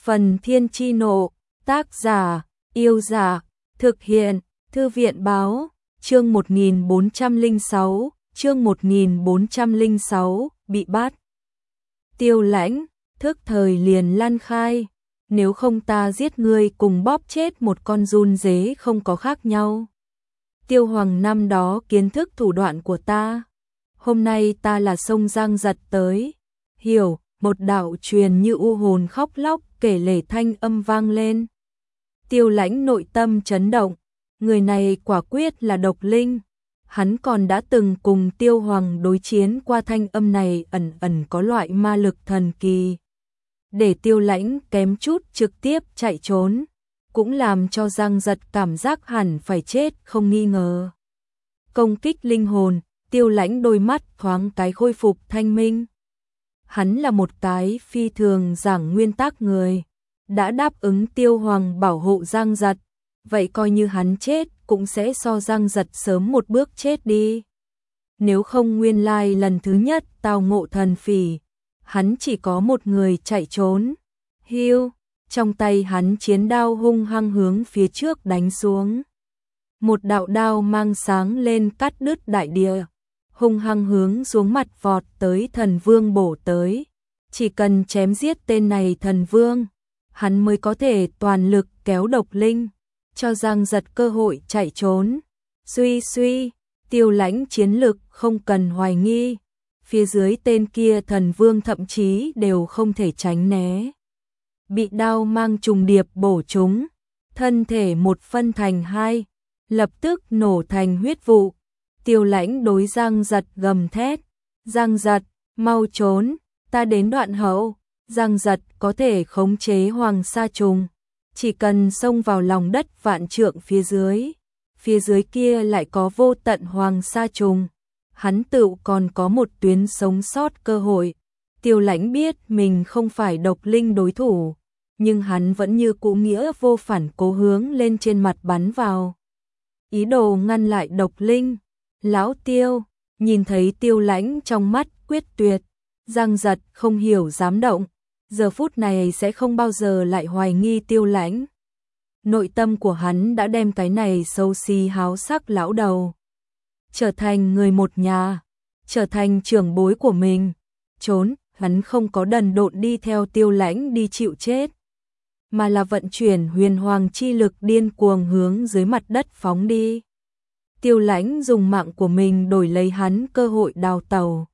Phần Thiên Chi Nộ, tác giả, Yêu Giả, thực hiện, Thư viện Báo, chương 1406, bị bắt. Tiêu Lãnh, thức thời liền lan khai, nếu không ta giết ngươi cùng bóp chết một con giun dế không có khác nhau. Tiêu Hoàng năm đó kiến thức thủ đoạn của ta, hôm nay ta là sông Giang Giật tới, hiểu, một đạo truyền như u hồn khóc lóc kể lể thanh âm vang lên. Tiêu Lãnh nội tâm chấn động, người này quả quyết là độc linh, hắn còn đã từng cùng Tiêu Hoàng đối chiến qua, thanh âm này ẩn ẩn có loại ma lực thần kỳ. Để Tiêu Lãnh kém chút trực tiếp chạy trốn, cũng làm cho Giang Giật cảm giác hẳn phải chết không nghi ngờ. Công kích linh hồn, Tiêu Lãnh đôi mắt thoáng cái khôi phục thanh minh. Hắn là một cái phi thường giảng nguyên tắc người, đã đáp ứng Tiêu Hoàng bảo hộ Giang Giật, vậy coi như hắn chết cũng sẽ so Giang Giật sớm một bước chết đi. Nếu không nguyên lai lần thứ nhất tao ngộ thần phỉ, hắn chỉ có một người chạy trốn. Hiu, trong tay hắn chiến đao hung hăng hướng phía trước đánh xuống. Một đạo đao mang sáng lên cắt đứt đại địa, hung hăng hướng xuống mặt vọt tới thần vương bổ tới. Chỉ cần chém giết tên này thần vương, hắn mới có thể toàn lực kéo độc linh, cho Giang Giật cơ hội chạy trốn. Suy, Tiêu Lãnh chiến lực không cần hoài nghi, phía dưới tên kia thần vương thậm chí đều không thể tránh né. Bị đao mang trùng điệp bổ trúng, thân thể một phân thành hai, lập tức nổ thành huyết vụ. Tiêu Lãnh đối Giang Giật gầm thét, Giang Giật, mau trốn, ta đến đoạn hậu. Giang Giật có thể khống chế Hoàng Sa Trùng, chỉ cần xông vào lòng đất vạn trượng phía dưới kia lại có vô tận Hoàng Sa Trùng, hắn tự còn có một tuyến sống sót cơ hội. Tiêu Lãnh biết mình không phải độc linh đối thủ, nhưng hắn vẫn như cũ nghĩa vô phản cố hướng lên trên mặt bắn vào, ý đồ ngăn lại độc linh. Lão Tiêu, nhìn thấy Tiêu Lãnh trong mắt quyết tuyệt, Giang Giật không hiểu dám động, giờ phút này sẽ không bao giờ lại hoài nghi Tiêu Lãnh. Nội tâm của hắn đã đem cái này xấu xí háo sắc lão đầu trở thành người một nhà, trở thành trưởng bối của mình. Trốn, hắn không có đần độn đi theo Tiêu Lãnh đi chịu chết, mà là vận chuyển huyền hoàng chi lực điên cuồng hướng dưới mặt đất phóng đi. Tiêu Lãnh dùng mạng của mình đổi lấy hắn cơ hội đào tẩu.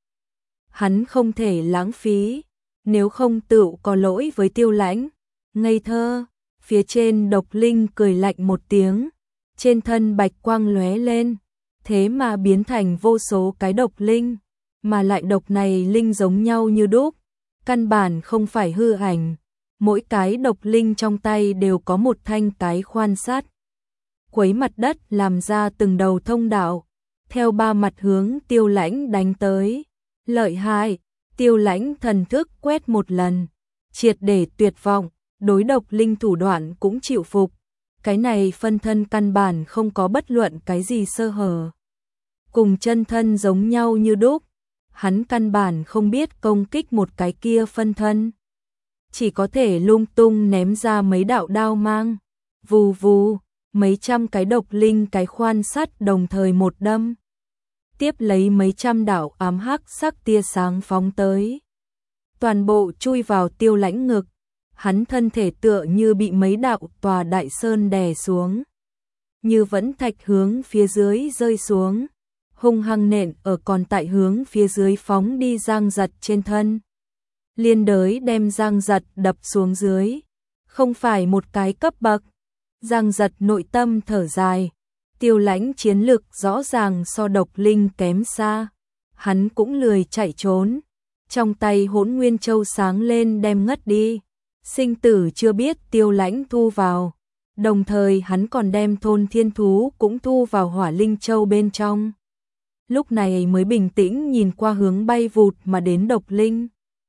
Hắn không thể lãng phí, nếu không tựu có lỗi với Tiêu Lãnh. Ngây thơ, phía trên độc linh cười lạnh một tiếng, trên thân bạch quang lóe lên, thế mà biến thành vô số cái độc linh, mà lại độc này linh giống nhau như đúc, căn bản không phải hư ảnh. Mỗi cái độc linh trong tay đều có một thanh cái khoan sắt, quấy mặt đất làm ra từng đầu thông đạo, theo ba mặt hướng Tiêu Lãnh đánh tới. Lợi hại, Tiêu Lãnh thần thức quét một lần, triệt để tuyệt vọng, đối độc linh thủ đoạn cũng chịu phục. Cái này phân thân căn bản không có bất luận cái gì sơ hở, cùng chân thân giống nhau như đúc, hắn căn bản không biết công kích một cái kia phân thân, chỉ có thể lung tung ném ra mấy đạo đao mang. Vù vù, mấy trăm cái độc linh cái khoan sắt đồng thời một đâm, tiếp lấy mấy trăm đạo ám hắc sắc tia sáng phóng tới, toàn bộ chui vào Tiêu Lãnh ngực. Hắn thân thể tựa như bị mấy đạo tòa đại sơn đè xuống, như vẫn thạch hướng phía dưới rơi xuống, hung hăng nện ở còn tại hướng phía dưới phóng đi Giang Giật trên thân, liên đới đem Giang Giật đập xuống dưới. Không phải một cái cấp bậc. Giang Giật nội tâm thở dài, Tiêu Lãnh chiến lực rõ ràng so độc linh kém xa, hắn cũng lười chạy trốn, trong tay Hỗn Nguyên Châu sáng lên đem ngất đi. Sinh tử chưa biết Tiêu Lãnh thu vào, đồng thời hắn còn đem thôn thiên thú cũng thu vào Hỏa Linh Châu bên trong. Lúc này mới bình tĩnh nhìn qua hướng bay vụt mà đến độc linh.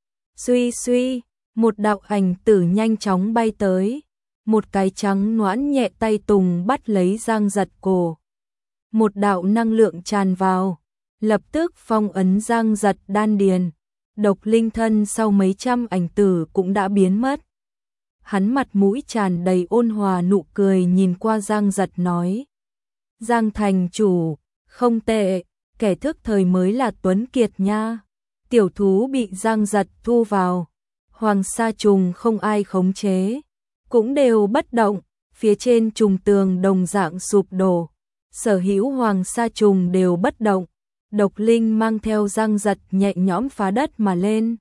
Suy, một đạo ảnh tử nhanh chóng bay tới, một cái trắng nõn nhẹ tay tùng bắt lấy Giang Giật cổ. Một đạo năng lượng tràn vào, lập tức phong ấn Giang Giật đan điền. Độc linh thân sau mấy trăm ảnh tử cũng đã biến mất. Hắn mặt mũi tràn đầy ôn hòa nụ cười nhìn qua Giang Giật nói. Giang thành chủ, không tệ, kẻ thức thời mới là tuấn kiệt nha. Tiểu thú bị Giang Giật thu vào. Hoàng sa trùng không ai khống chế, cũng đều bất động, phía trên trùng tường đồng dạng sụp đổ. Sở hữu hoàng sa trùng đều bất động. Độc Linh mang theo Giang Giật nhẹ nhõm phá đất mà lên.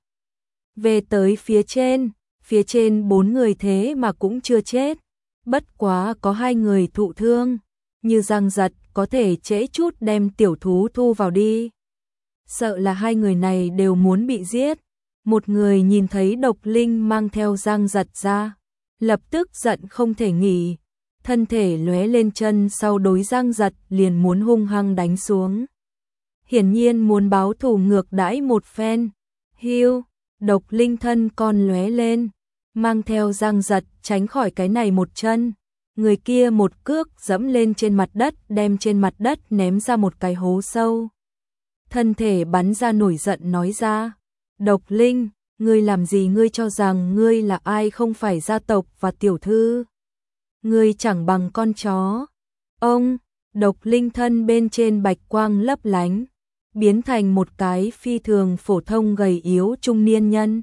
Về tới phía trên 4 người thế mà cũng chưa chết. Bất quá có 2 người thụ thương, như Giang Giật có thể trễ chút đem tiểu thú thu vào đi. Sợ là 2 người này đều muốn bị giết. Một người nhìn thấy Độc Linh mang theo Giang Giật ra, lập tức giận không thể nghỉ, thân thể lóe lên chân sau đối Giang Giật liền muốn hung hăng đánh xuống. Hiển nhiên muốn báo thù ngược đãi một phen. Hiu, Độc Linh thân con lóe lên, mang theo Giang Giật tránh khỏi cái này một chân. Người kia một cước dẫm lên trên mặt đất, đem trên mặt đất ném ra một cái hố sâu. Thân thể bắn ra nổi giận nói ra. Độc Linh, ngươi làm gì? Ngươi cho rằng ngươi là ai? Không phải gia tộc và tiểu thư. Ngươi chẳng bằng con chó. Ông, Độc Linh thân bên trên bạch quang lấp lánh, biến thành một cái phi thường phổ thông gầy yếu trung niên nhân.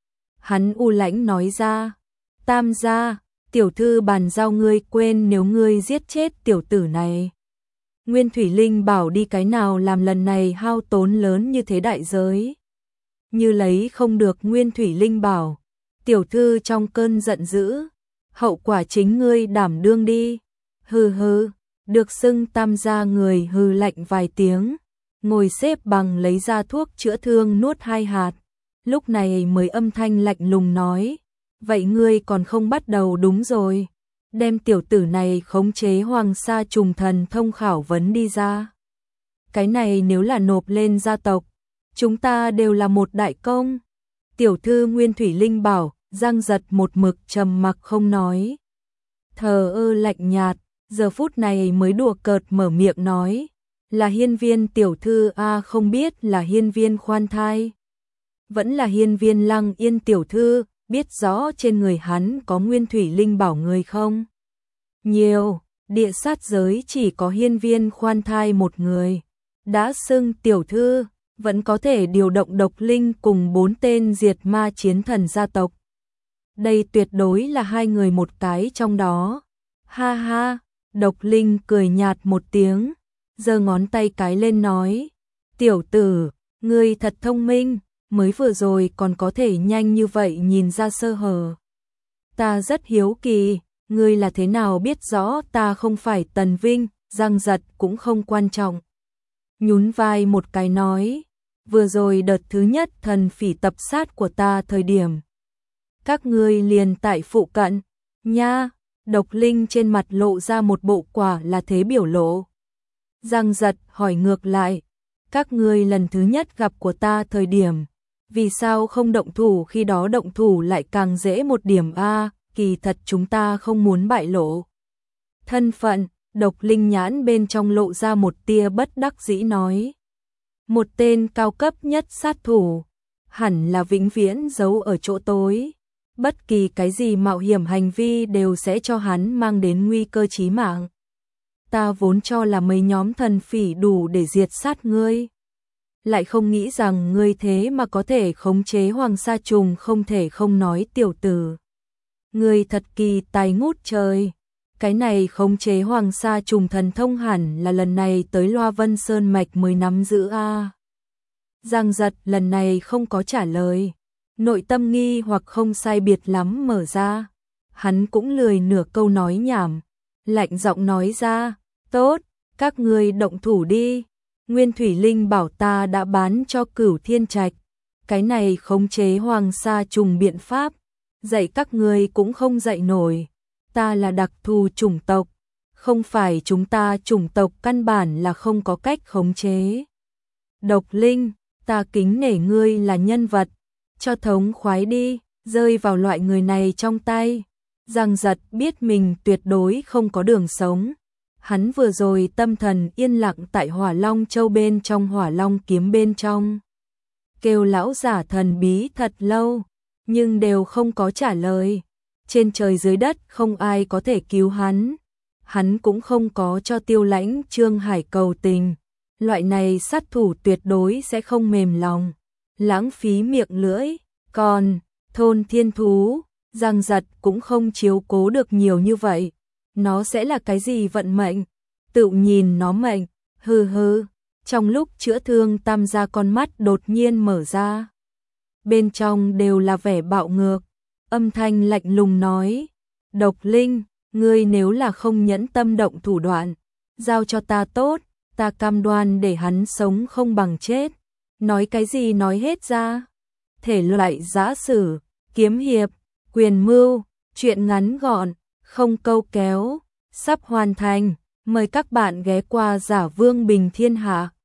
Hắn u lãnh nói ra, Tam gia, tiểu thư bàn giao ngươi, quên nếu ngươi giết chết tiểu tử này. Nguyên Thủy Linh bảo đi cái nào làm lần này hao tốn lớn như thế đại giới. Như lấy không được Nguyên Thủy Linh bảo, tiểu thư trong cơn giận dữ, hậu quả chính ngươi đảm đương đi. Hừ hừ, được xưng Tam gia người hừ lạnh vài tiếng, ngồi xếp bằng lấy ra thuốc chữa thương nuốt 2 hạt, lúc này mới âm thanh lạnh lùng nói, vậy ngươi còn không bắt đầu? Đúng rồi, đem tiểu tử này khống chế hoàng sa trùng thần thông khảo vấn đi ra. Cái này nếu là nộp lên gia tộc, chúng ta đều là một đại công. Tiểu thư Nguyên Thủy Linh bảo. Giang Giật một mực trầm mặc không nói, thờ ơ lạnh nhạt, giờ phút này mới đùa cợt mở miệng nói, là Hiên Viên tiểu thư a? Không biết là Hiên Viên khoan thai, vẫn là Hiên Viên Lăng Yên tiểu thư, biết rõ trên người hắn có Nguyên Thủy Linh bảo người không? Nhiều, địa sát giới chỉ có Hiên Viên khoan thai một người, đã xưng tiểu thư, vẫn có thể điều động Độc Linh cùng 4 tên diệt ma chiến thần gia tộc. Đây tuyệt đối là 2 người một cái trong đó. Ha ha, Độc Linh cười nhạt một tiếng, giơ ngón tay cái lên nói, tiểu tử, ngươi thật thông minh, mới vừa rồi còn có thể nhanh như vậy nhìn ra sơ hở. Ta rất hiếu kỳ, ngươi là thế nào biết rõ ta không phải Tần Vinh? Giang Giật cũng không quan trọng, nhún vai một cái nói, vừa rồi đợt thứ nhất thần phỉ tập sát của ta thời điểm, các ngươi liền tại phụ cận, nha. Độc Linh trên mặt lộ ra một bộ quả là thế biểu lộ. Giang Giật hỏi ngược lại, các ngươi lần thứ nhất gặp của ta thời điểm, vì sao không động thủ? Khi đó động thủ lại càng dễ một điểm a? Kỳ thật chúng ta không muốn bại lộ thân phận. Độc Linh nhãn bên trong lộ ra một tia bất đắc dĩ nói, một tên cao cấp nhất sát thủ, hẳn là vĩnh viễn giấu ở chỗ tối. Bất kỳ cái gì mạo hiểm hành vi đều sẽ cho hắn mang đến nguy cơ chí mạng. Ta vốn cho là mấy nhóm thần phỉ đủ để diệt sát ngươi, lại không nghĩ rằng ngươi thế mà có thể khống chế hoàng sa trùng. Không thể không nói tiểu tử, ngươi thật kỳ tài ngút trời. Cái này khống chế hoàng sa trùng thần thông hẳn là lần này tới Loa Vân Sơn Mạch mới nắm giữ a. Giang Giật lần này không có trả lời, nội tâm nghi hoặc không sai biệt lắm mở ra. Hắn cũng lười nửa câu nói nhảm, lạnh giọng nói ra, tốt, các ngươi động thủ đi. Nguyên Thủy Linh bảo ta đã bán cho Cửu Thiên Trạch, cái này khống chế hoàng sa trùng biện pháp, dạy các ngươi cũng không dạy nổi. Ta là đặc thù chủng tộc, không phải chúng ta chủng tộc căn bản là không có cách khống chế. Độc Linh, ta kính nể ngươi là nhân vật, cho thống khoái đi, rơi vào loại người này trong tay. Giang Giật biết mình tuyệt đối không có đường sống. Hắn vừa rồi tâm thần yên lặng tại Hỏa Long Châu bên trong Hỏa Long Kiếm bên trong, kêu lão giả thần bí thật lâu, nhưng đều không có trả lời. trên trời dưới đất không ai có thể cứu hắn cũng không có cho Tiêu Lãnh Trương Hải cầu tình, loại này sát thủ tuyệt đối sẽ không mềm lòng, lãng phí miệng lưỡi, còn thôn thiên thú, Giang Giật cũng không chiếu cố được nhiều như vậy, nó sẽ là cái gì vận mệnh, tự nhìn nó mệnh, hừ hừ. Trong lúc chữa thương Tam gia con mắt đột nhiên mở ra, bên trong đều là vẻ bạo ngược, âm thanh lạnh lùng nói, Độc Linh, ngươi nếu là không nhẫn tâm động thủ đoạn, giao cho ta tốt, ta cam đoan để hắn sống không bằng chết. Nói cái gì nói hết ra. Thể loại giã sử, kiếm hiệp, quyền mưu, truyện ngắn gọn, không câu kéo, sắp hoàn thành. Mời các bạn ghé qua Giả Vương Bình Thiên Hạ.